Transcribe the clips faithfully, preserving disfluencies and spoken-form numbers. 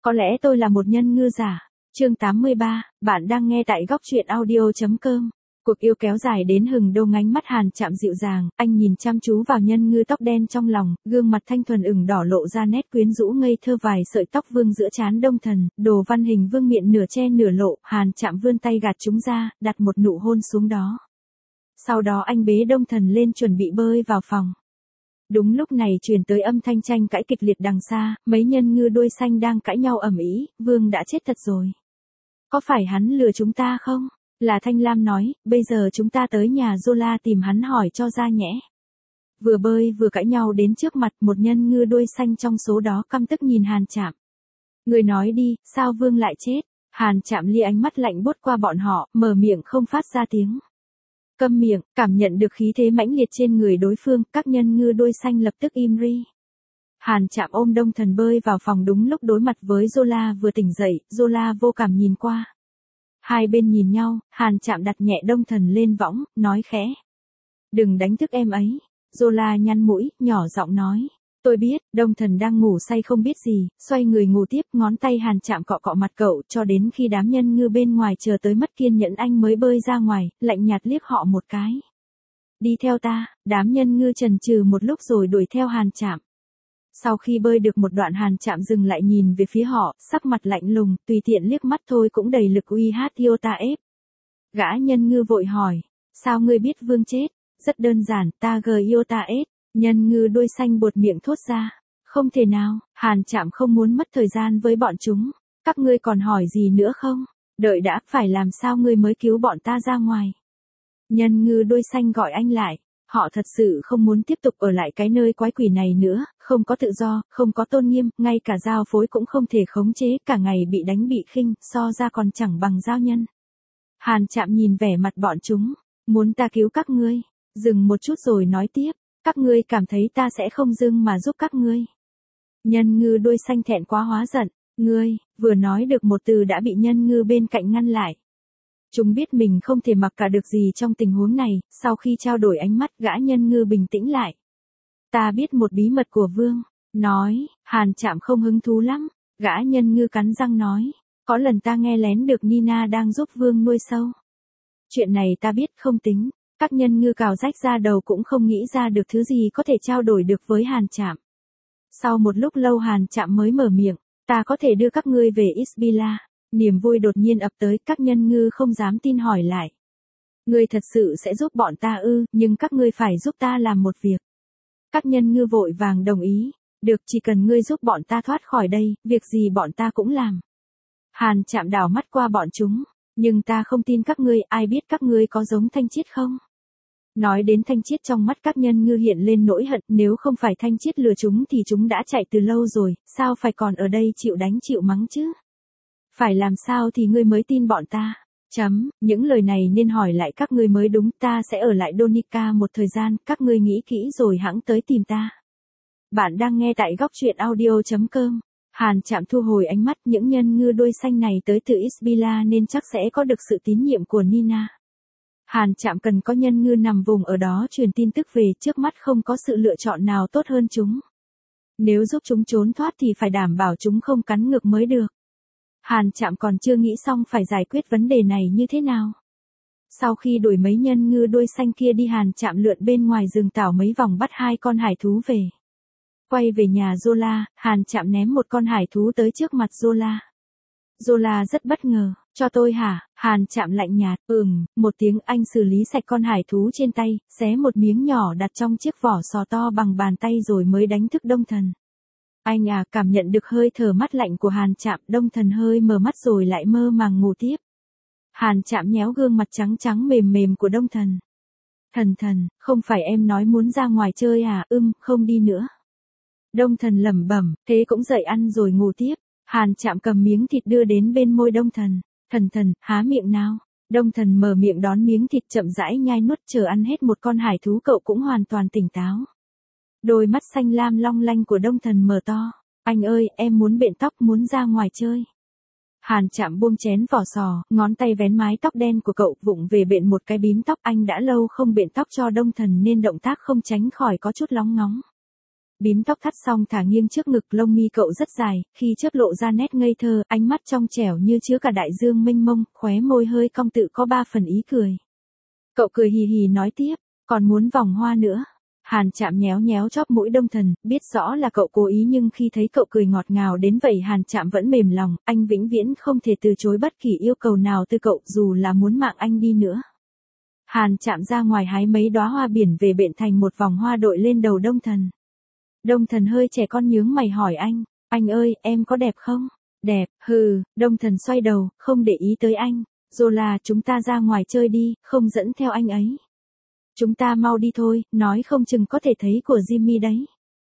Có lẽ tôi là một nhân ngư giả. Chương tám mươi ba, bạn đang nghe tại góc truyện audio chấm com. Cuộc yêu kéo dài đến hừng đông, ánh mắt Hàn Trạm dịu dàng, anh nhìn chăm chú vào nhân ngư tóc đen trong lòng, gương mặt thanh thuần ửng đỏ lộ ra nét quyến rũ ngây thơ, vài sợi tóc vương giữa trán Đông Thần, đồ văn hình vương miện nửa che nửa lộ, Hàn Trạm vươn tay gạt chúng ra, đặt một nụ hôn xuống đó. Sau đó anh bế Đông Thần lên chuẩn bị bơi vào phòng. Đúng lúc này truyền tới âm thanh tranh cãi kịch liệt đằng xa, mấy nhân ngư đuôi xanh đang cãi nhau ầm ĩ, Vương đã chết thật rồi. Có phải hắn lừa chúng ta không? Là Thanh Lam nói, bây giờ chúng ta tới nhà Zola tìm hắn hỏi cho ra nhẽ. Vừa bơi vừa cãi nhau đến trước mặt một nhân ngư đuôi xanh trong số đó căm tức nhìn Hàn Trạm. Người nói đi, sao Vương lại chết? Hàn Trạm lia ánh mắt lạnh buốt qua bọn họ, mở miệng không phát ra tiếng. Câm miệng, cảm nhận được khí thế mãnh liệt trên người đối phương, các nhân ngư đuôi xanh lập tức im ri. Hàn Trạm ôm Đông Thần bơi vào phòng đúng lúc đối mặt với Zola vừa tỉnh dậy, Zola vô cảm nhìn qua. Hai bên nhìn nhau, Hàn Trạm đặt nhẹ Đông Thần lên võng, nói khẽ. Đừng đánh thức em ấy. Zola nhăn mũi, nhỏ giọng nói. Tôi biết, Đông Thần đang ngủ say không biết gì, xoay người ngủ tiếp, ngón tay Hàn Trạm cọ cọ mặt cậu, cho đến khi đám nhân ngư bên ngoài chờ tới mất kiên nhẫn anh mới bơi ra ngoài, lạnh nhạt liếc họ một cái. Đi theo ta, đám nhân ngư chần chừ một lúc rồi đuổi theo Hàn Trạm. Sau khi bơi được một đoạn, Hàn Trạm dừng lại nhìn về phía họ, sắc mặt lạnh lùng, tùy tiện liếc mắt thôi cũng đầy lực uy hát Iota ép. Gã nhân ngư vội hỏi, sao ngươi biết Vương chết? Rất đơn giản, ta gờ Iota ép. Nhân ngư đuôi xanh buột miệng thốt ra. Không thể nào, Hàn Trạm không muốn mất thời gian với bọn chúng. Các ngươi còn hỏi gì nữa không? Đợi đã, phải làm sao ngươi mới cứu bọn ta ra ngoài? Nhân ngư đuôi xanh gọi anh lại. Họ thật sự không muốn tiếp tục ở lại cái nơi quái quỷ này nữa, không có tự do, không có tôn nghiêm, ngay cả giao phối cũng không thể khống chế, cả ngày bị đánh bị khinh, so ra còn chẳng bằng giao nhân. Hàn Trạm nhìn vẻ mặt bọn chúng, muốn ta cứu các ngươi, dừng một chút rồi nói tiếp, các ngươi cảm thấy ta sẽ không dưng mà giúp các ngươi. Nhân ngư đuôi xanh thẹn quá hóa giận, ngươi, vừa nói được một từ đã bị nhân ngư bên cạnh ngăn lại. Chúng biết mình không thể mặc cả được gì trong tình huống này, sau khi trao đổi ánh mắt gã nhân ngư bình tĩnh lại. Ta biết một bí mật của Vương, nói, Hàn Trạm không hứng thú lắm, gã nhân ngư cắn răng nói, có lần ta nghe lén được Nina đang giúp Vương nuôi sâu. Chuyện này ta biết không tính, các nhân ngư cào rách ra đầu cũng không nghĩ ra được thứ gì có thể trao đổi được với Hàn Trạm. Sau một lúc lâu Hàn Trạm mới mở miệng, ta có thể đưa các ngươi về Isbila. Niềm vui đột nhiên ập tới, các nhân ngư không dám tin hỏi lại. Ngươi thật sự sẽ giúp bọn ta ư, nhưng các ngươi phải giúp ta làm một việc. Các nhân ngư vội vàng đồng ý, được, chỉ cần ngươi giúp bọn ta thoát khỏi đây, việc gì bọn ta cũng làm. Hàn Trạm đảo mắt qua bọn chúng, nhưng ta không tin các ngươi, ai biết các ngươi có giống Thanh Chiết không? Nói đến Thanh Chiết trong mắt các nhân ngư hiện lên nỗi hận, nếu không phải Thanh Chiết lừa chúng thì chúng đã chạy từ lâu rồi, sao phải còn ở đây chịu đánh chịu mắng chứ? Phải làm sao thì ngươi mới tin bọn ta? Chấm, những lời này nên hỏi lại các ngươi mới đúng, ta sẽ ở lại Donica một thời gian, các ngươi nghĩ kỹ rồi hẵng tới tìm ta. Bạn đang nghe tại góc truyện audio chấm com. Hàn Trạm thu hồi ánh mắt, những nhân ngư đuôi xanh này tới từ Isbila nên chắc sẽ có được sự tín nhiệm của Nina. Hàn Trạm cần có nhân ngư nằm vùng ở đó truyền tin tức về, trước mắt không có sự lựa chọn nào tốt hơn chúng. Nếu giúp chúng trốn thoát thì phải đảm bảo chúng không cắn ngược mới được. Hàn Trạm còn chưa nghĩ xong phải giải quyết vấn đề này như thế nào. Sau khi đuổi mấy nhân ngư đuôi xanh kia đi, Hàn Trạm lượn bên ngoài rừng tảo mấy vòng bắt hai con hải thú về. Quay về nhà Zola, Hàn Trạm ném một con hải thú tới trước mặt Zola. Zola rất bất ngờ, cho tôi hả? Hàn Trạm lạnh nhạt, ừm, một tiếng. Anh xử lý sạch con hải thú trên tay, xé một miếng nhỏ đặt trong chiếc vỏ sò to bằng bàn tay rồi mới đánh thức Đông Thần. Anh à, cảm nhận được hơi thở mát lạnh của Hàn Trạm, Đông Thần hơi mở mắt rồi lại mơ màng ngủ tiếp. Hàn Trạm nhéo gương mặt trắng trắng mềm mềm của Đông Thần. Thần thần, không phải em nói muốn ra ngoài chơi à? Ưm, không đi nữa. Đông Thần lẩm bẩm, thế cũng dậy ăn rồi ngủ tiếp. Hàn Trạm cầm miếng thịt đưa đến bên môi Đông Thần. Thần thần, há miệng nào. Đông Thần mở miệng đón miếng thịt chậm rãi nhai nuốt, chờ ăn hết một con hải thú cậu cũng hoàn toàn tỉnh táo. Đôi mắt xanh lam long lanh của Đông Thần mở to. Anh ơi, em muốn bện tóc, muốn ra ngoài chơi. Hàn Trạm buông chén vỏ sò, ngón tay vén mái tóc đen của cậu, vụng về bện một cái bím tóc. Anh đã lâu không bện tóc cho Đông Thần nên động tác không tránh khỏi có chút lóng ngóng. Bím tóc thắt xong thả nghiêng trước ngực, lông mi cậu rất dài, khi chớp lộ ra nét ngây thơ, ánh mắt trong trẻo như chứa cả đại dương mênh mông, khóe môi hơi cong tự có ba phần ý cười. Cậu cười hì hì nói tiếp, còn muốn vòng hoa nữa. Hàn Trạm nhéo nhéo chóp mũi Đông Thần, biết rõ là cậu cố ý nhưng khi thấy cậu cười ngọt ngào đến vậy Hàn Trạm vẫn mềm lòng, anh vĩnh viễn không thể từ chối bất kỳ yêu cầu nào từ cậu dù là muốn mạng anh đi nữa. Hàn Trạm ra ngoài hái mấy đóa hoa biển về bện thành một vòng hoa đội lên đầu Đông Thần. Đông Thần hơi trẻ con nhướng mày hỏi anh, anh ơi, em có đẹp không? Đẹp, hừ, Đông Thần xoay đầu, không để ý tới anh. Zola, chúng ta ra ngoài chơi đi, không dẫn theo anh ấy. Chúng ta mau đi thôi, nói không chừng có thể thấy của Jimmy đấy.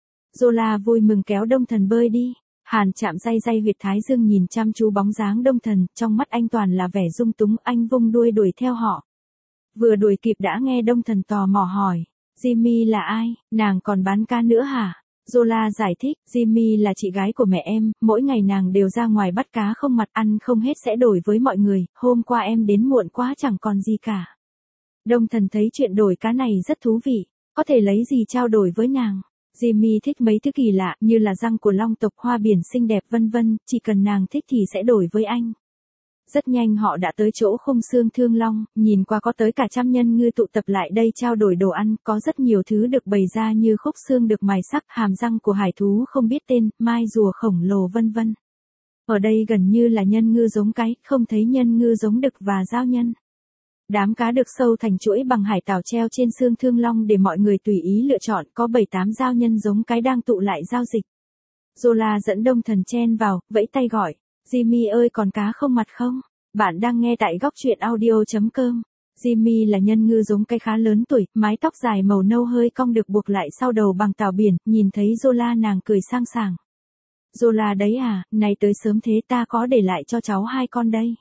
Zola vui mừng kéo Đông Thần bơi đi. Hàn Trạm day day huyệt thái dương nhìn chăm chú bóng dáng Đông Thần, trong mắt anh toàn là vẻ dung túng, anh vung đuôi đuổi theo họ. Vừa đuổi kịp đã nghe Đông Thần tò mò hỏi, Jimmy là ai, nàng còn bán cá nữa hả? Zola giải thích, Jimmy là chị gái của mẹ em, mỗi ngày nàng đều ra ngoài bắt cá không mặt ăn không hết sẽ đổi với mọi người, hôm qua em đến muộn quá chẳng còn gì cả. Đông Thần thấy chuyện đổi cá này rất thú vị, có thể lấy gì trao đổi với nàng. Jimmy thích mấy thứ kỳ lạ như là răng của long tộc, hoa biển xinh đẹp vân vân, chỉ cần nàng thích thì sẽ đổi với anh. Rất nhanh họ đã tới chỗ khung xương Thương Long, nhìn qua có tới cả trăm nhân ngư tụ tập lại đây trao đổi đồ ăn, có rất nhiều thứ được bày ra như khúc xương được mài sắc, hàm răng của hải thú không biết tên, mai rùa khổng lồ vân vân. Ở đây gần như là nhân ngư giống cái, không thấy nhân ngư giống đực và giao nhân. Đám cá được sâu thành chuỗi bằng hải tảo treo trên xương Thương Long để mọi người tùy ý lựa chọn, có bảy tám giao nhân giống cái đang tụ lại giao dịch. Zola dẫn Đông Thần chen vào, vẫy tay gọi, Jimmy ơi còn cá không mặt không? Bạn đang nghe tại góc truyện audio chấm com. Jimmy là nhân ngư giống cái khá lớn tuổi, mái tóc dài màu nâu hơi cong được buộc lại sau đầu bằng tảo biển, nhìn thấy Zola nàng cười sang sảng. Zola đấy à, này tới sớm thế ta có để lại cho cháu hai con đây.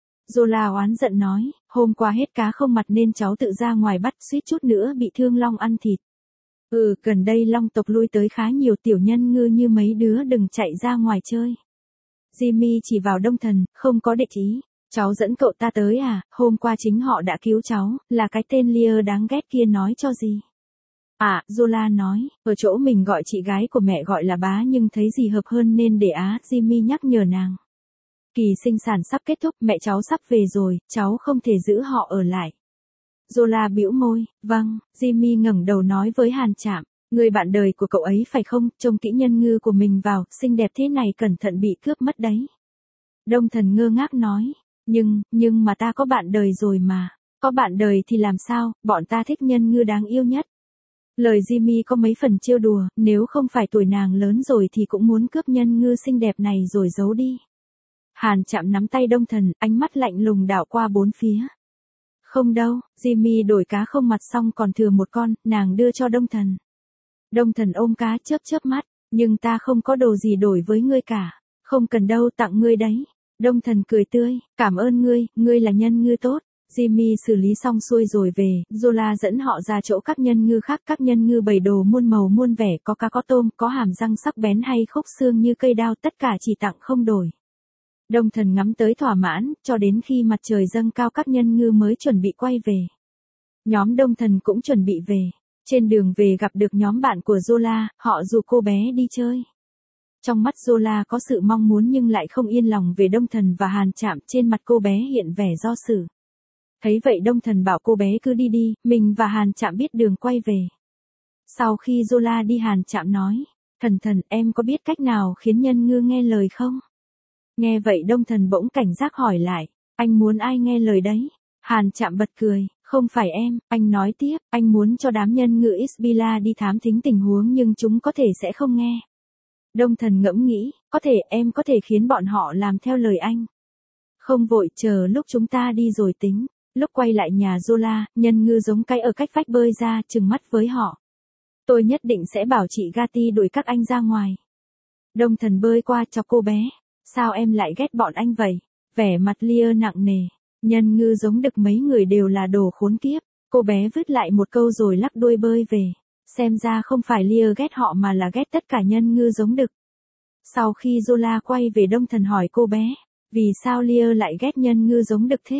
Zola oán giận nói, hôm qua hết cá không mặt nên cháu tự ra ngoài bắt, suýt chút nữa bị Thương Long ăn thịt. Ừ, gần đây long tộc lui tới khá nhiều tiểu nhân ngư như mấy đứa đừng chạy ra ngoài chơi. Jimmy chỉ vào Đông Thần, không có địch ý. Cháu dẫn cậu ta tới à, hôm qua chính họ đã cứu cháu, là cái tên Lear đáng ghét kia nói cho gì. À, Zola nói, ở chỗ mình gọi chị gái của mẹ gọi là bá nhưng thấy gì hợp hơn nên để á, Jimmy nhắc nhở nàng. Kỳ sinh sản sắp kết thúc, mẹ cháu sắp về rồi, cháu không thể giữ họ ở lại. Zola bĩu môi, vâng, Jimmy ngẩng đầu nói với Hàn Trạm, người bạn đời của cậu ấy phải không, trông kỹ nhân ngư của mình vào, xinh đẹp thế này cẩn thận bị cướp mất đấy. Đông Thần ngơ ngác nói, nhưng, nhưng mà ta có bạn đời rồi mà, có bạn đời thì làm sao, bọn ta thích nhân ngư đáng yêu nhất. Lời Jimmy có mấy phần trêu đùa, nếu không phải tuổi nàng lớn rồi thì cũng muốn cướp nhân ngư xinh đẹp này rồi giấu đi. Hàn Trạm nắm tay Đông Thần, ánh mắt lạnh lùng đảo qua bốn phía. Không đâu, Jimmy đổi cá không mặt xong còn thừa một con, nàng đưa cho Đông Thần. Đông Thần ôm cá chớp chớp mắt, nhưng ta không có đồ gì đổi với ngươi cả, không cần đâu tặng ngươi đấy. Đông Thần cười tươi, cảm ơn ngươi, ngươi là nhân ngư tốt. Jimmy xử lý xong xuôi rồi về, Zola dẫn họ ra chỗ các nhân ngư khác, các nhân ngư bày đồ muôn màu muôn vẻ, có cá có tôm, có hàm răng sắc bén hay khúc xương như cây đao, tất cả chỉ tặng không đổi. Đông Thần ngắm tới thỏa mãn, cho đến khi mặt trời dâng cao các nhân ngư mới chuẩn bị quay về. Nhóm Đông Thần cũng chuẩn bị về. Trên đường về gặp được nhóm bạn của Zola, họ rủ cô bé đi chơi. Trong mắt Zola có sự mong muốn nhưng lại không yên lòng về Đông Thần và Hàn Trạm, trên mặt cô bé hiện vẻ do dự. Thấy vậy Đông Thần bảo cô bé cứ đi đi, mình và Hàn Trạm biết đường quay về. Sau khi Zola đi Hàn Trạm nói, Thần Thần em có biết cách nào khiến nhân ngư nghe lời không? Nghe vậy Đông Thần bỗng cảnh giác hỏi lại, anh muốn ai nghe lời đấy? Hàn Trạm bật cười, không phải em, anh nói tiếp, anh muốn cho đám nhân ngư Isbila đi thám thính tình huống nhưng chúng có thể sẽ không nghe. Đông Thần ngẫm nghĩ, có thể em có thể khiến bọn họ làm theo lời anh. Không vội, chờ lúc chúng ta đi rồi tính. Lúc quay lại nhà Zola, nhân ngư giống cái ở cách vách bơi ra, trừng mắt với họ. Tôi nhất định sẽ bảo chị Gati đuổi các anh ra ngoài. Đông Thần bơi qua chọc cô bé. Sao em lại ghét bọn anh vậy? Vẻ mặt Lear nặng nề. Nhân ngư giống đực mấy người đều là đồ khốn kiếp. Cô bé vứt lại một câu rồi lắc đuôi bơi về. Xem ra không phải Lear ghét họ mà là ghét tất cả nhân ngư giống đực. Sau khi Zola quay về Đông Thần hỏi cô bé, vì sao Lear lại ghét nhân ngư giống đực thế?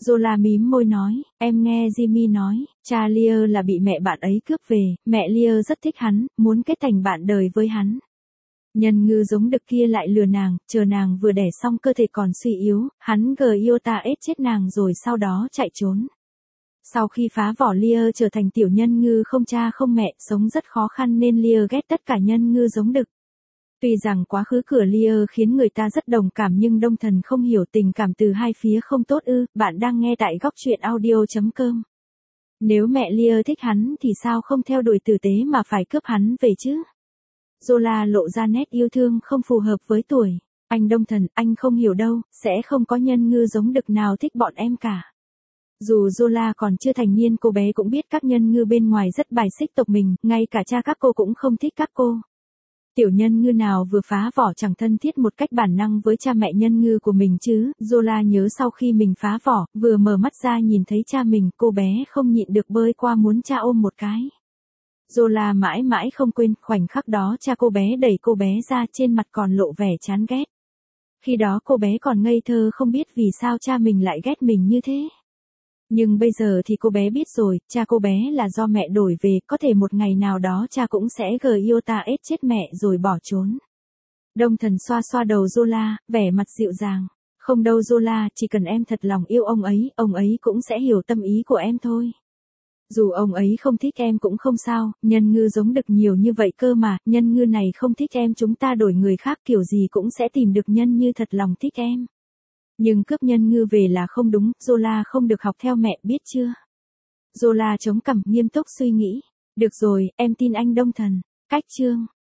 Zola mím môi nói, em nghe Jimmy nói, cha Lear là bị mẹ bạn ấy cướp về, mẹ Lear rất thích hắn, muốn kết thành bạn đời với hắn. Nhân ngư giống đực kia lại lừa nàng, chờ nàng vừa đẻ xong cơ thể còn suy yếu, hắn Giota ết chết nàng rồi sau đó chạy trốn. Sau khi phá vỏ Lear trở thành tiểu nhân ngư không cha không mẹ, sống rất khó khăn nên Lear ghét tất cả nhân ngư giống đực. Tuy rằng quá khứ của Lear khiến người ta rất đồng cảm nhưng Đông Thần không hiểu tình cảm từ hai phía không tốt ư, bạn đang nghe tại góc truyện audio chấm com. Nếu mẹ Lear thích hắn thì sao không theo đuổi tử tế mà phải cướp hắn về chứ? Zola lộ ra nét yêu thương không phù hợp với tuổi. Anh Đông Thần, anh không hiểu đâu, sẽ không có nhân ngư giống đực nào thích bọn em cả. Dù Zola còn chưa thành niên cô bé cũng biết các nhân ngư bên ngoài rất bài xích tộc mình, ngay cả cha các cô cũng không thích các cô. Tiểu nhân ngư nào vừa phá vỏ chẳng thân thiết một cách bản năng với cha mẹ nhân ngư của mình chứ, Zola nhớ sau khi mình phá vỏ, vừa mở mắt ra nhìn thấy cha mình, cô bé không nhịn được bơi qua muốn cha ôm một cái. Zola mãi mãi không quên, khoảnh khắc đó cha cô bé đẩy cô bé ra, trên mặt còn lộ vẻ chán ghét. Khi đó cô bé còn ngây thơ không biết vì sao cha mình lại ghét mình như thế. Nhưng bây giờ thì cô bé biết rồi, cha cô bé là do mẹ đổi về, có thể một ngày nào đó cha cũng sẽ Giota ết chết mẹ rồi bỏ trốn. Đông Thần xoa xoa đầu Zola, vẻ mặt dịu dàng. Không đâu Zola, chỉ cần em thật lòng yêu ông ấy, ông ấy cũng sẽ hiểu tâm ý của em thôi. Dù ông ấy không thích em cũng không sao, nhân ngư giống đực nhiều như vậy cơ mà, nhân ngư này không thích em chúng ta đổi người khác kiểu gì cũng sẽ tìm được nhân như thật lòng thích em. Nhưng cướp nhân ngư về là không đúng, Zola không được học theo mẹ biết chưa? Zola chống cằm nghiêm túc suy nghĩ. Được rồi, em tin anh Đông Thần. Cách chương